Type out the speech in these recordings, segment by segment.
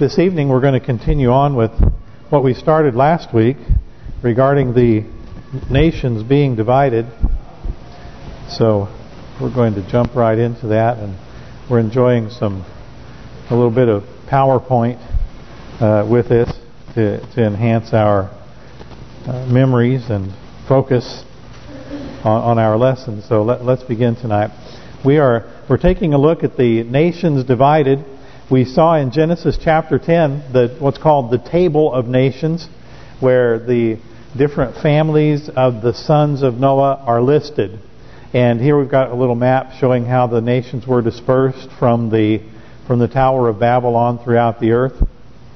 This evening we're going to continue on with what we started last week regarding the nations being divided. So we're going to jump right into that, and we're enjoying a little bit of PowerPoint with this to enhance our memories and focus on our lessons. So let's begin tonight. We're taking a look at the nations divided. We saw in Genesis chapter 10 what's called the Table of Nations, where the different families of the sons of Noah are listed. And here we've got a little map showing how the nations were dispersed from the Tower of Babylon throughout the earth.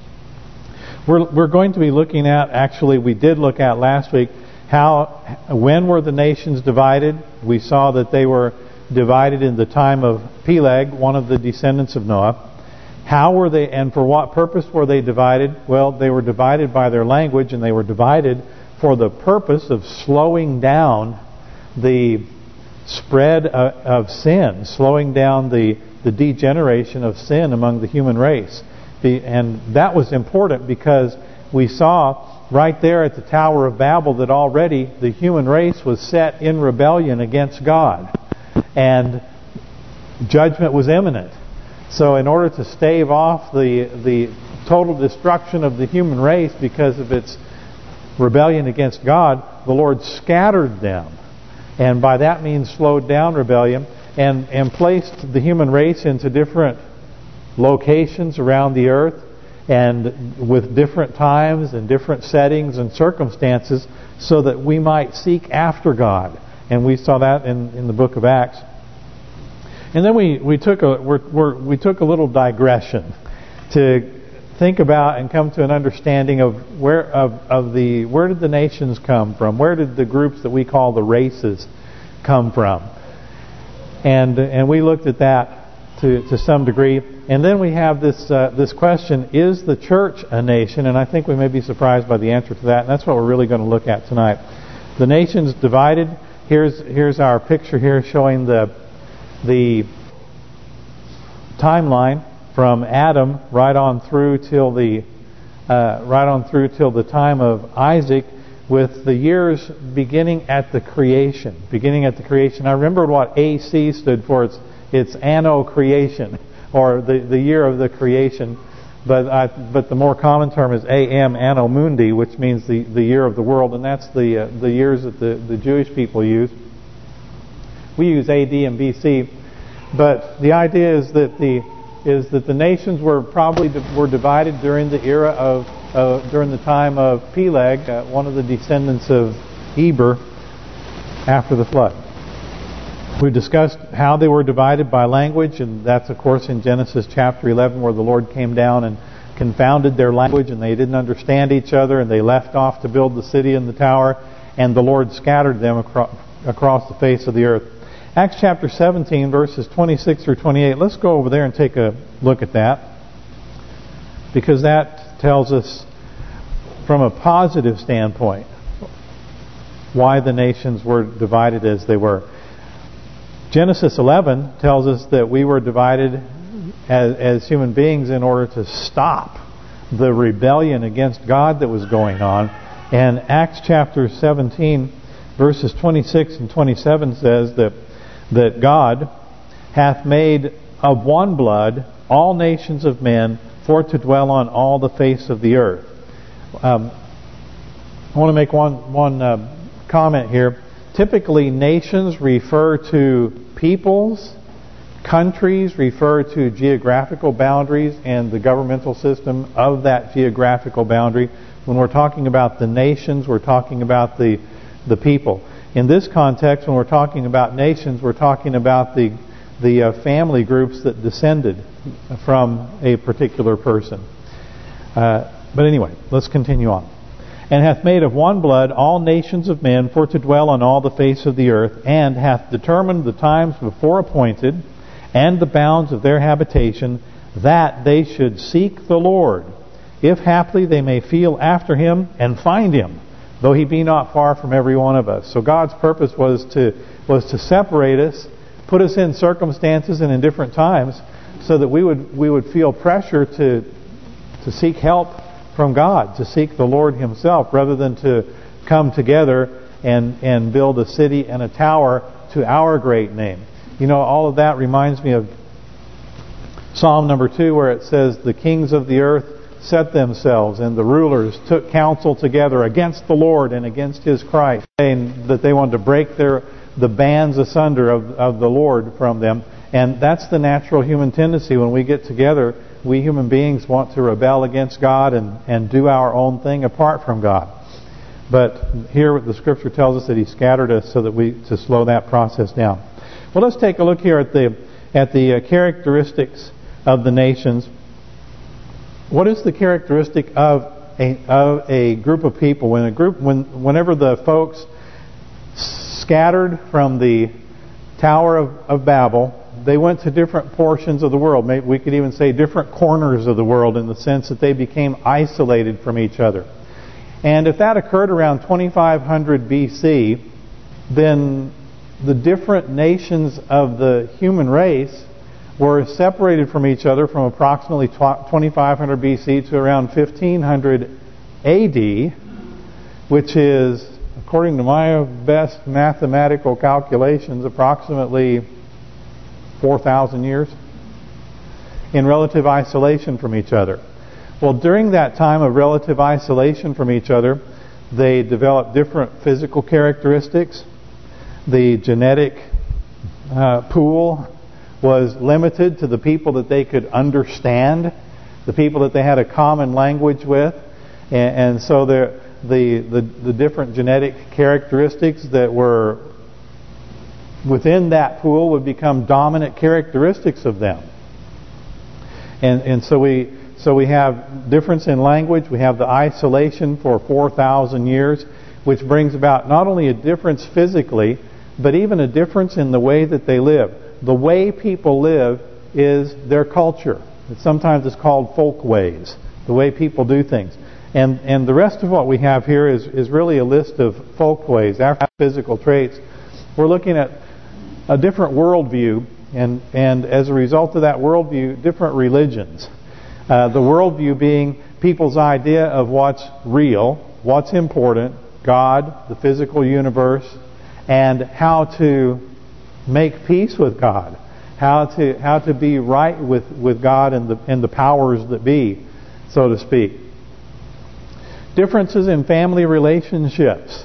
We're going to be looking at, actually we did look at last week, when were the nations divided? We saw that they were divided in the time of Peleg, one of the descendants of Noah. How were they, and for what purpose were they divided? Well, they were divided by their language, and they were divided for the purpose of slowing down the spread of sin, slowing down the degeneration of sin among the human race. And that was important because we saw right there at the Tower of Babel that already the human race was set in rebellion against God, and judgment was imminent. So in order to stave off the total destruction of the human race because of its rebellion against God, the Lord scattered them, and by that means slowed down rebellion and placed the human race into different locations around the earth, and with different times and different settings and circumstances, so that we might seek after God. And we saw that in the book of Acts. And then we took a little digression to think about and come to an understanding of where did the nations come from? Where did the groups that we call the races come from? And we looked at that to some degree. And then we have this question: is the church a nation? And I think we may be surprised by the answer to that. And that's what we're really going to look at tonight. The nations divided. Here's our picture here showing the timeline from Adam right on through till the time of Isaac, with the years beginning at the creation. I remembered what AC stood for. It's anno creation, or the year of the creation. But the more common term is AM, anno mundi, which means the year of the world, and that's the years that the Jewish people use. We use AD and BC, but the idea is that the nations were divided during the era during the time of Peleg, one of the descendants of Eber, after the flood. We discussed how they were divided by language, and that's of course in Genesis chapter 11, where the Lord came down and confounded their language, and they didn't understand each other, and they left off to build the city and the tower, and the Lord scattered them across the face of the earth. Acts chapter 17, verses 26 through 28. Let's go over there and take a look at that, because that tells us from a positive standpoint why the nations were divided as they were. Genesis 11 tells us that we were divided as human beings in order to stop the rebellion against God that was going on. And Acts chapter 17, verses 26 and 27 says that God hath made of one blood all nations of men for to dwell on all the face of the earth. I want to make one comment here. Typically, nations refer to peoples, countries refer to geographical boundaries and the governmental system of that geographical boundary. When we're talking about the nations, we're talking about the people. In this context, when we're talking about nations, we're talking about the family groups that descended from a particular person. But anyway, let's continue on. And hath made of one blood all nations of men for to dwell on all the face of the earth, and hath determined the times before appointed, and the bounds of their habitation, that they should seek the Lord, if haply they may feel after Him and find Him, though He be not far from every one of us. So God's purpose was to separate us, put us in circumstances and in different times, so that we would feel pressure to to seek help from God, to seek the Lord Himself, rather than to come together and build a city and a tower to our great name. You know, all of that reminds me of Psalm number 2, where it says, "The kings of the earth set themselves, and the rulers took counsel together against the Lord and against His Christ," saying that they wanted to break the bands asunder of the Lord from them. And that's the natural human tendency. When we get together, we human beings want to rebel against God and do our own thing apart from God. But here the Scripture tells us that He scattered us so that to slow that process down. Well, let's take a look here at the characteristics of the nations. What is the characteristic of a group of people? Whenever the folks scattered from the Tower of Babel, they went to different portions of the world. Maybe we could even say different corners of the world, in the sense that they became isolated from each other. And if that occurred around 2500 BC, then the different nations of the human race were separated from each other from approximately 2500 BC to around 1500 AD, which is, according to my best mathematical calculations, approximately 4,000 years in relative isolation from each other. Well, during that time of relative isolation from each other, they developed different physical characteristics. The genetic pool was limited to the people that they could understand, the people that they had a common language with, and so the different genetic characteristics that were within that pool would become dominant characteristics of them. And so we have difference in language. We have the isolation for 4,000 years, which brings about not only a difference physically, but even a difference in the way that they live. The way people live is their culture. Sometimes it's called folkways, the way people do things. And the rest of what we have here is really a list of folkways, after physical traits. We're looking at a different worldview, and as a result of that worldview, different religions. The worldview being people's idea of what's real, what's important, God, the physical universe, and how to make peace with God, how to be right with God and the powers that be, so to speak. Differences in family relationships.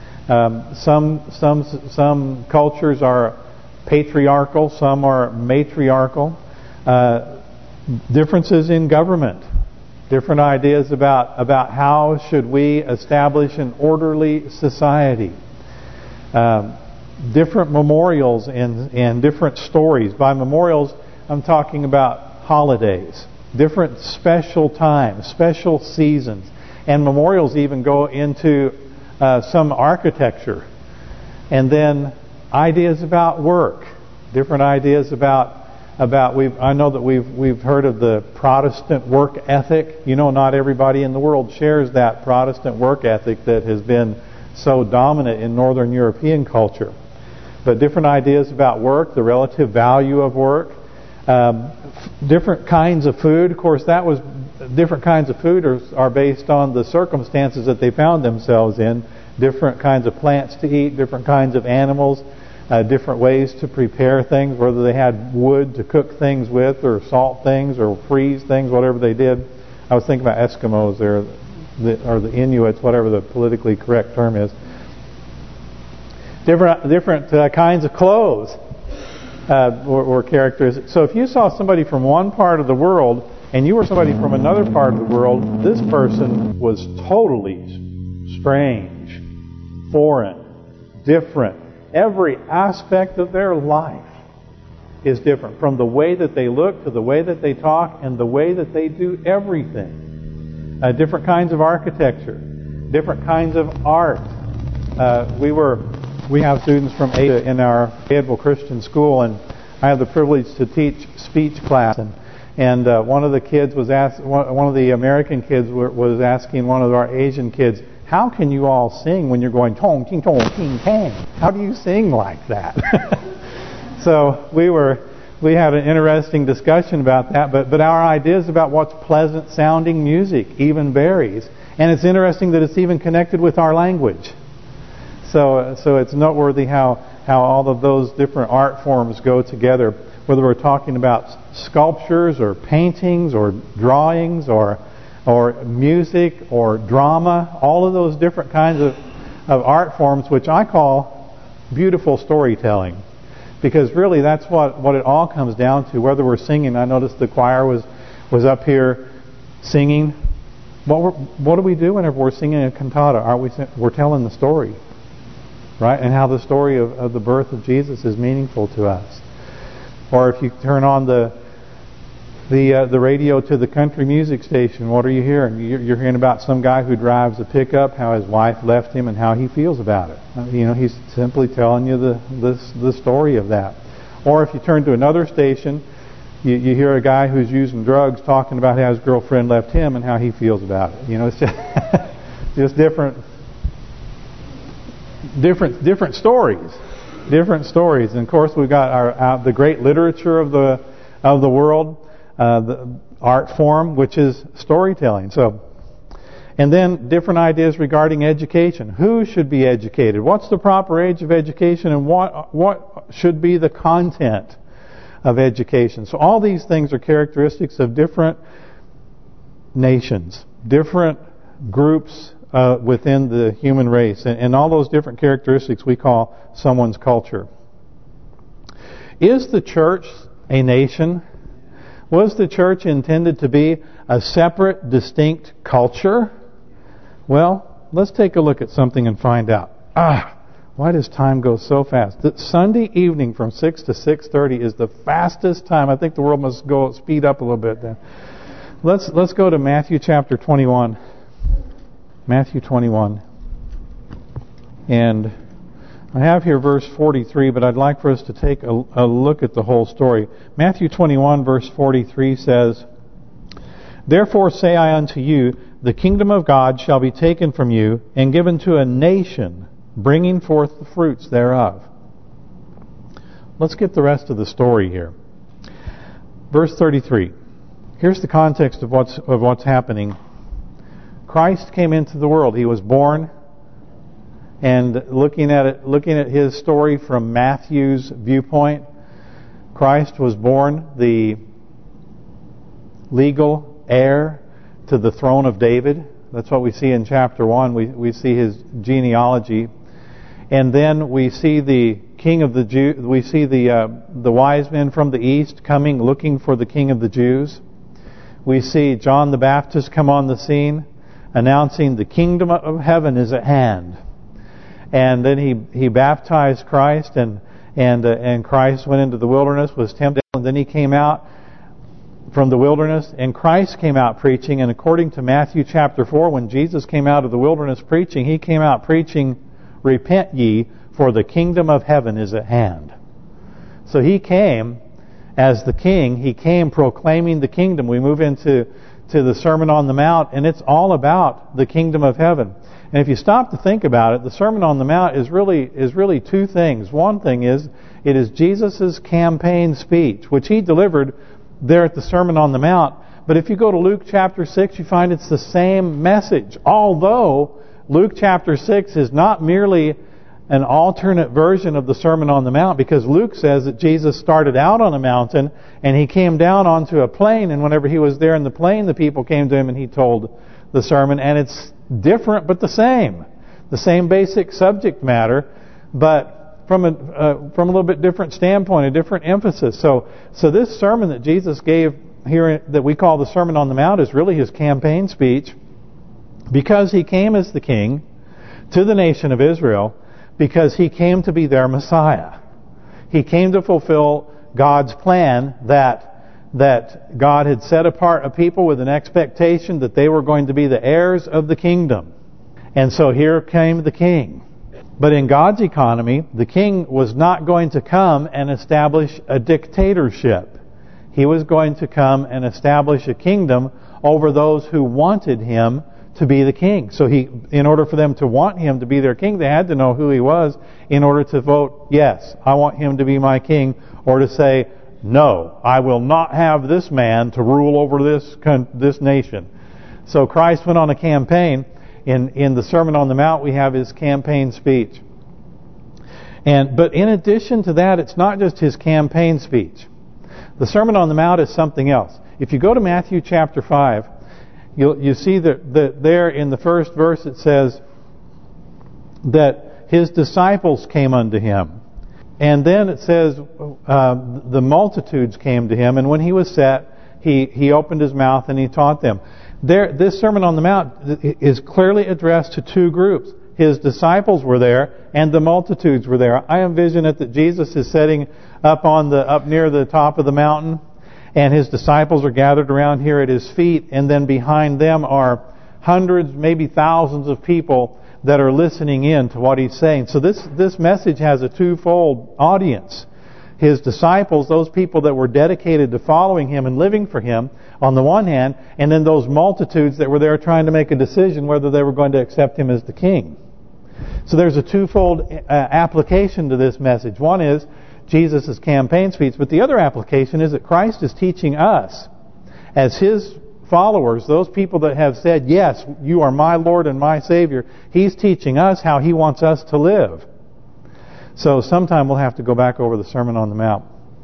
Some cultures are patriarchal, some are matriarchal. Differences in government. Different ideas about how should we establish an orderly society. Different memorials and different stories. By memorials, I'm talking about holidays, different special times, special seasons. And memorials even go into some architecture. And then ideas about work, different ideas about I know that we've heard of the Protestant work ethic. You know, not everybody in the world shares that Protestant work ethic that has been so dominant in Northern European culture. But different ideas about work, the relative value of work, different kinds of food. Of course, different kinds of food are based on the circumstances that they found themselves in. Different kinds of plants to eat, different kinds of animals, different ways to prepare things, whether they had wood to cook things with, or salt things, or freeze things, whatever they did. I was thinking about Eskimos there, or the Inuits, whatever the politically correct term is. Different kinds of clothes were characteristics. So if you saw somebody from one part of the world and you were somebody from another part of the world, this person was totally strange, foreign, different. Every aspect of their life is different, from the way that they look to the way that they talk and the way that they do everything. Different kinds of architecture, different kinds of art. We have students from Asia in our Fayetteville Christian School, and I have the privilege to teach speech class. And one of the kids was one of the American kids was asking one of our Asian kids, "How can you all sing when you're going tong, ting, tong, ting, tang? How do you sing like that?" So we were we had an interesting discussion about that. But our ideas about what's pleasant sounding music even varies. And it's interesting that it's even connected with our language. So it's noteworthy how all of those different art forms go together. Whether we're talking about sculptures or paintings or drawings or music or drama, all of those different kinds of art forms, which I call beautiful storytelling. Because really that's what it all comes down to. Whether we're singing, I noticed the choir was up here singing. What do we do whenever we're singing a cantata? We're telling the story, right? And how the story of the birth of Jesus is meaningful to us. Or if you turn on the radio to the country music station, what are you hearing? You're hearing about some guy who drives a pickup, how his wife left him, and how he feels about it. He's simply telling you the story of that. Or if you turn to another station, you hear a guy who's using drugs talking about how his girlfriend left him and how he feels about it. It's just different stories. Different stories. And of course we've got the great literature of the world, the art form, which is storytelling. And then different ideas regarding education. Who should be educated? What's the proper age of education, and what should be the content of education? So all these things are characteristics of different nations, different groups within the human race, and all those different characteristics we call someone's culture. Is the church a nation? Was the church intended to be a separate, distinct culture? Well, let's take a look at something and find out. Why does time go so fast? Sunday evening from 6 to 6:30 is the fastest time. I think the world must speed up a little bit then. Let's go to Matthew chapter 21. Matthew 21. And I have here verse 43, but I'd like for us to take a look at the whole story. Matthew 21 verse 43 says, "Therefore say I unto you, the kingdom of God shall be taken from you and given to a nation, bringing forth the fruits thereof." Let's get the rest of the story here. Verse 33. Here's the context of what's happening. Christ came into the world. He was born, and looking at his story from Matthew's viewpoint, Christ was born the legal heir to the throne of David. That's what we see in chapter 1. We see his genealogy, and then we see the King of the Jews. We see the wise men from the east coming, looking for the King of the Jews. We see John the Baptist come on the scene, announcing the kingdom of heaven is at hand. And then he baptized Christ, and Christ went into the wilderness, was tempted, and then he came out from the wilderness, and Christ came out preaching. And according to Matthew chapter 4, when Jesus came out of the wilderness preaching, he came out preaching, "Repent ye, for the kingdom of heaven is at hand." So he came as the king. He came proclaiming the kingdom. We move into the Sermon on the Mount, and it's all about the kingdom of heaven. And if you stop to think about it, the Sermon on the Mount is really two things. One thing is, it is Jesus' campaign speech, which he delivered there at the Sermon on the Mount. But if you go to Luke chapter 6, you find it's the same message. Although Luke chapter 6 is not merely an alternate version of the Sermon on the Mount, because Luke says that Jesus started out on a mountain and he came down onto a plain, and whenever he was there in the plain, the people came to him and he told the sermon. And it's different but the same basic subject matter, but from a little bit different standpoint, a different emphasis. So this sermon that Jesus gave here, that we call the Sermon on the Mount, is really his campaign speech, because he came as the king to the nation of Israel, because he came to be their Messiah. He came to fulfill God's plan that God had set apart a people with an expectation that they were going to be the heirs of the kingdom. And so here came the king. But in God's economy, the king was not going to come and establish a dictatorship. He was going to come and establish a kingdom over those who wanted him to be the king. So in order for them to want him to be their king, they had to know who he was in order to vote, yes, I want him to be my king, or to say, no, I will not have this man to rule over this nation. So Christ went on a campaign. In the Sermon on the Mount, we have his campaign speech. But in addition to that, it's not just his campaign speech. The Sermon on the Mount is something else. If you go to Matthew chapter 5, you see that there in the first verse it says that his disciples came unto him. And then it says the multitudes came to him, and when he was set, he opened his mouth and he taught them. This Sermon on the Mount is clearly addressed to two groups. His disciples were there, and the multitudes were there. I envision it that Jesus is sitting up near the top of the mountain, and his disciples are gathered around here at his feet, and then behind them are hundreds, maybe thousands of people that are listening in to what he's saying. So this message has a twofold audience. His disciples, those people that were dedicated to following him and living for him, on the one hand, and then those multitudes that were there trying to make a decision whether they were going to accept him as the king. So there's a twofold application to this message. One is Jesus' campaign speech, but the other application is that Christ is teaching us, as his followers, those people that have said, yes, you are my Lord and my Savior, he's teaching us how he wants us to live. So sometime we'll have to go back over the Sermon on the Mount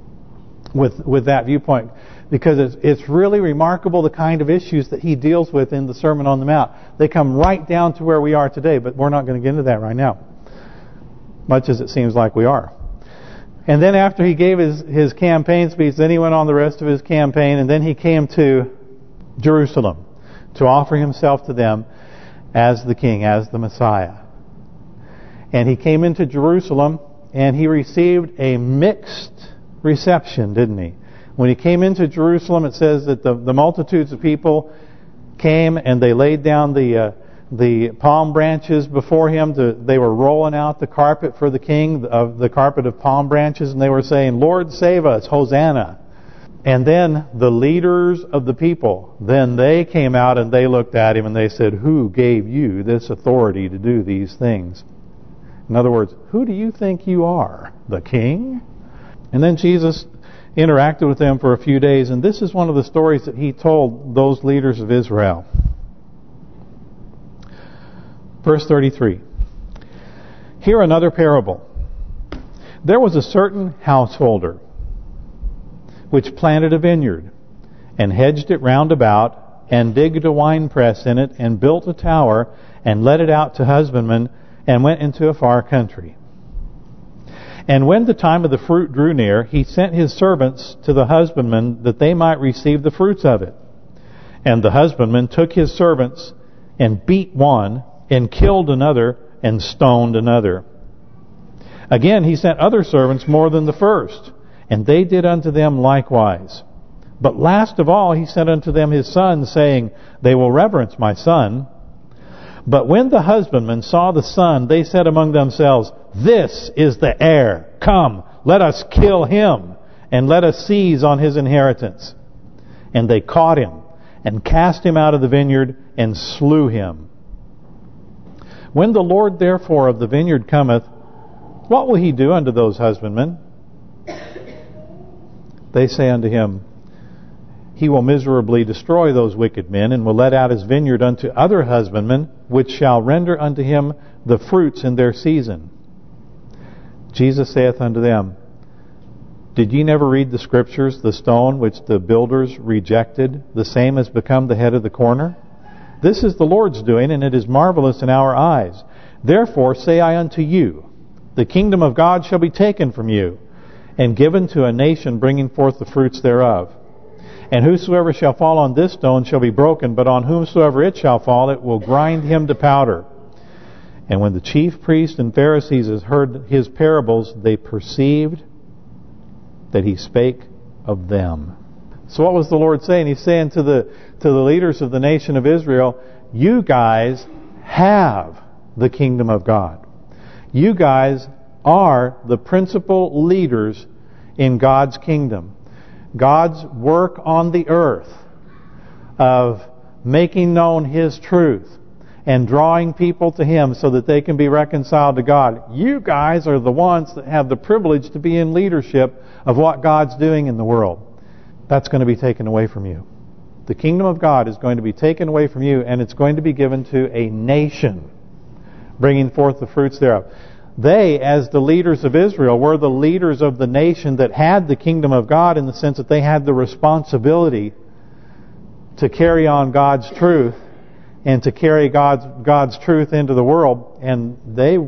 with that viewpoint, because it's really remarkable the kind of issues that he deals with in the Sermon on the Mount. They come right down to where we are today, but we're not going to get into that right now, much as it seems like we are. And then after he gave his campaign speech, then he went on the rest of his campaign, and then he came to Jerusalem to offer himself to them as the king, as the Messiah. And he came into Jerusalem, and he received a mixed reception, didn't he? When he came into Jerusalem, it says that the multitudes of people came and they laid down the palm branches before him. They were rolling out the carpet for the king, the carpet of palm branches, and they were saying, Lord, save us, Hosanna. And then the leaders of the people, then they came out and they looked at him and they said, who gave you this authority to do these things? In other words, who do you think you are? The king? And then Jesus interacted with them for a few days, and this is one of the stories that he told those leaders of Israel. Verse 33. Hear another parable. There was a certain householder which planted a vineyard, and hedged it round about, and digged a winepress in it, and built a tower, and let it out to husbandmen, and went into a far country. And when the time of the fruit drew near, he sent his servants to the husbandmen, that they might receive the fruits of it. And the husbandman took his servants, and beat one, and killed another, and stoned another. Again he sent other servants more than the first, and they did unto them likewise. But last of all he sent unto them his son, saying, they will reverence my son. But when the husbandmen saw the son, they said among themselves, this is the heir. Come, let us kill him, and let us seize on his inheritance. And they caught him, and cast him out of the vineyard, and slew him. When the Lord therefore of the vineyard cometh, what will he do unto those husbandmen? They say unto him, he will miserably destroy those wicked men, and will let out his vineyard unto other husbandmen, which shall render unto him the fruits in their season. Jesus saith unto them, did ye never read the Scriptures, the stone which the builders rejected, the same has become the head of the corner? This is the Lord's doing, and it is marvelous in our eyes. Therefore say I unto you, the kingdom of God shall be taken from you, and given to a nation bringing forth the fruits thereof. And whosoever shall fall on this stone shall be broken, but on whomsoever it shall fall, it will grind him to powder. And when the chief priests and Pharisees heard his parables, they perceived that he spake of them. So what was the Lord saying? He's saying to the leaders of the nation of Israel, you guys have the kingdom of God. You guys are the principal leaders in God's kingdom. God's work on the earth of making known His truth and drawing people to Him so that they can be reconciled to God. You guys are the ones that have the privilege to be in leadership of what God's doing in the world. That's going to be taken away from you. The kingdom of God is going to be taken away from you, and it's going to be given to a nation, bringing forth the fruits thereof. They, as the leaders of Israel, were the leaders of the nation that had the kingdom of God, in the sense that they had the responsibility to carry on God's truth and to carry God's truth into the world, and they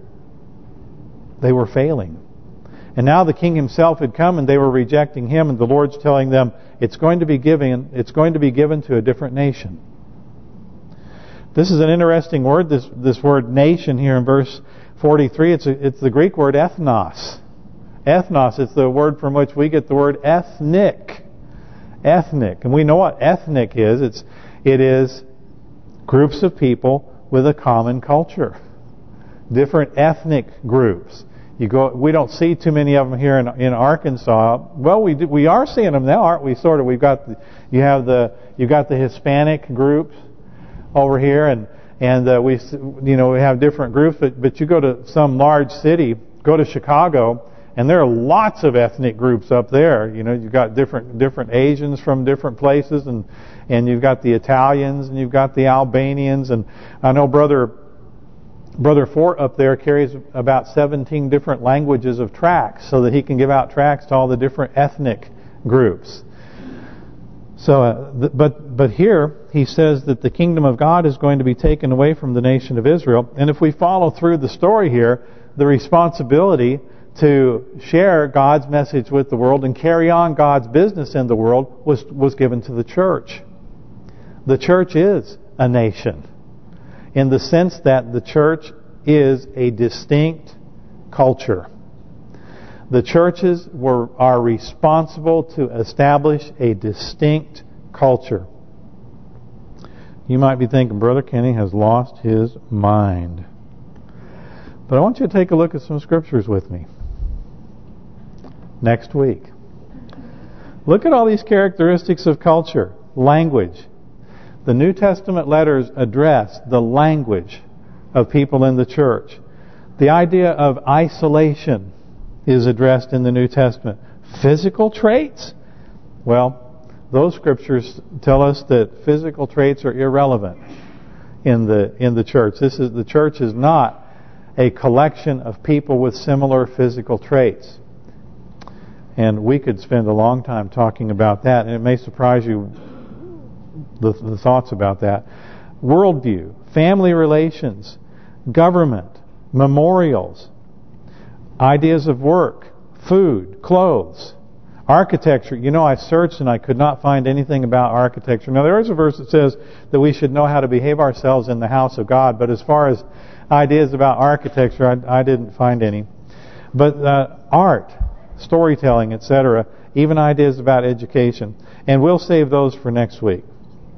were failing. And now the king himself had come, and they were rejecting him, and the Lord's telling them it's going to be given to a different nation. This is an interesting word, this word nation here in verse 43. It's the Greek word ethnos. Ethnos, it's the word from which we get the word ethnic. Ethnic. And we know what ethnic is. It is groups of people with a common culture. Different ethnic groups. We don't see too many of them here in Arkansas. Well, we are seeing them now, aren't we? Sort of. You got the Hispanic groups over here, and we have different groups. But you go to some large city, go to Chicago, and there are lots of ethnic groups up there. You've got different Asians from different places, and you've got the Italians, and you've got the Albanians, and I know Brother Fort up there carries about 17 different languages of tracts so that he can give out tracts to all the different ethnic groups. So, but here he says that the kingdom of God is going to be taken away from the nation of Israel. And if we follow through the story here, the responsibility to share God's message with the world and carry on God's business in the world was given to the church. The church is a nation, in the sense that the church is a distinct culture. The churches are responsible to establish a distinct culture. You might be thinking, Brother Kenny has lost his mind. But I want you to take a look at some scriptures with me next week. Look at all these characteristics of culture, language. The New Testament letters address the language of people in the church. The idea of isolation is addressed in the New Testament. Physical traits? Well, those scriptures tell us that physical traits are irrelevant in the church. The church is not a collection of people with similar physical traits. And we could spend a long time talking about that, and it may surprise you the thoughts about that. Worldview, family relations, government, memorials, ideas of work, food, clothes, architecture. I searched and I could not find anything about architecture. Now, there is a verse that says that we should know how to behave ourselves in the house of God, but as far as ideas about architecture, I didn't find any. But art, storytelling, etc., even ideas about education. And we'll save those for next week.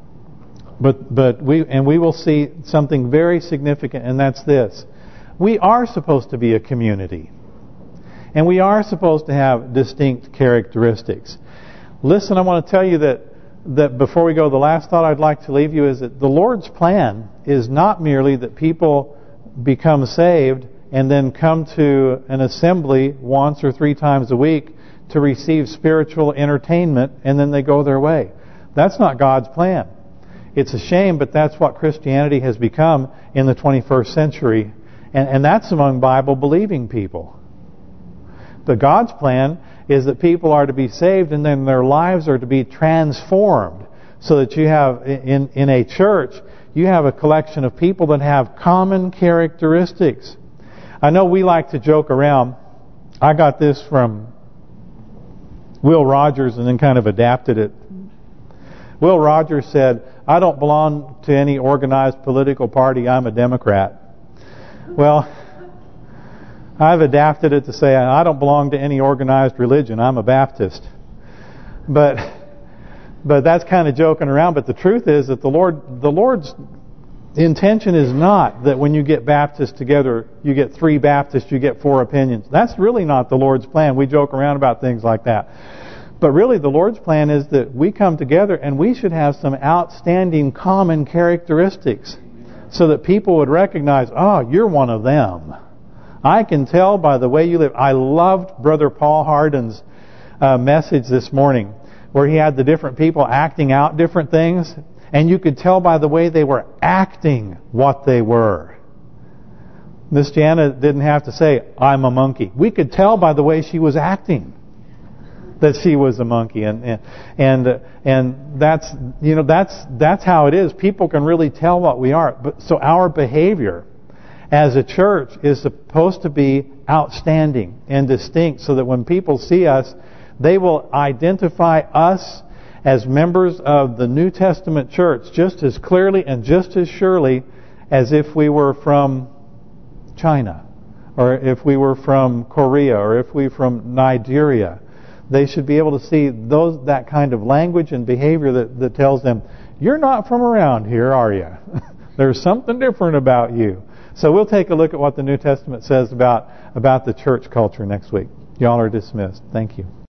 But we will see something very significant, and that's this. We are supposed to be a community. And we are supposed to have distinct characteristics. Listen, I want to tell you that before we go, the last thought I'd like to leave you is that the Lord's plan is not merely that people become saved and then come to an assembly once or 3 times a week to receive spiritual entertainment and then they go their way. That's not God's plan. It's a shame, but that's what Christianity has become in the 21st century. And that's among Bible-believing people. But God's plan is that people are to be saved and then their lives are to be transformed. So that you have, in a church, you have a collection of people that have common characteristics. I know we like to joke around. I got this from Will Rogers and then kind of adapted it. Will Rogers said, "I don't belong to any organized political party. I'm a Democrat." Well, I've adapted it to say, I don't belong to any organized religion. I'm a Baptist. But that's kind of joking around. But the truth is that the Lord's intention is not that when you get Baptists together, you get 3 Baptists, you get 4 opinions. That's really not the Lord's plan. We joke around about things like that. But really the Lord's plan is that we come together and we should have some outstanding common characteristics. so that people would recognize, oh, you're one of them. I can tell by the way you live. I loved Brother Paul Hardin's message this morning, where he had the different people acting out different things, and you could tell by the way they were acting what they were. Miss Jana didn't have to say, I'm a monkey. We could tell by the way she was acting that she was a monkey, and that's that's how it is. People can really tell what we are. But so our behavior as a church is supposed to be outstanding and distinct, so that when people see us, they will identify us as members of the New Testament church just as clearly and just as surely as if we were from China, or if we were from Korea, or if we were from Nigeria. They should be able to see that kind of language and behavior that tells them, you're not from around here, are you? There's something different about you. So we'll take a look at what the New Testament says about the church culture next week. Y'all are dismissed. Thank you.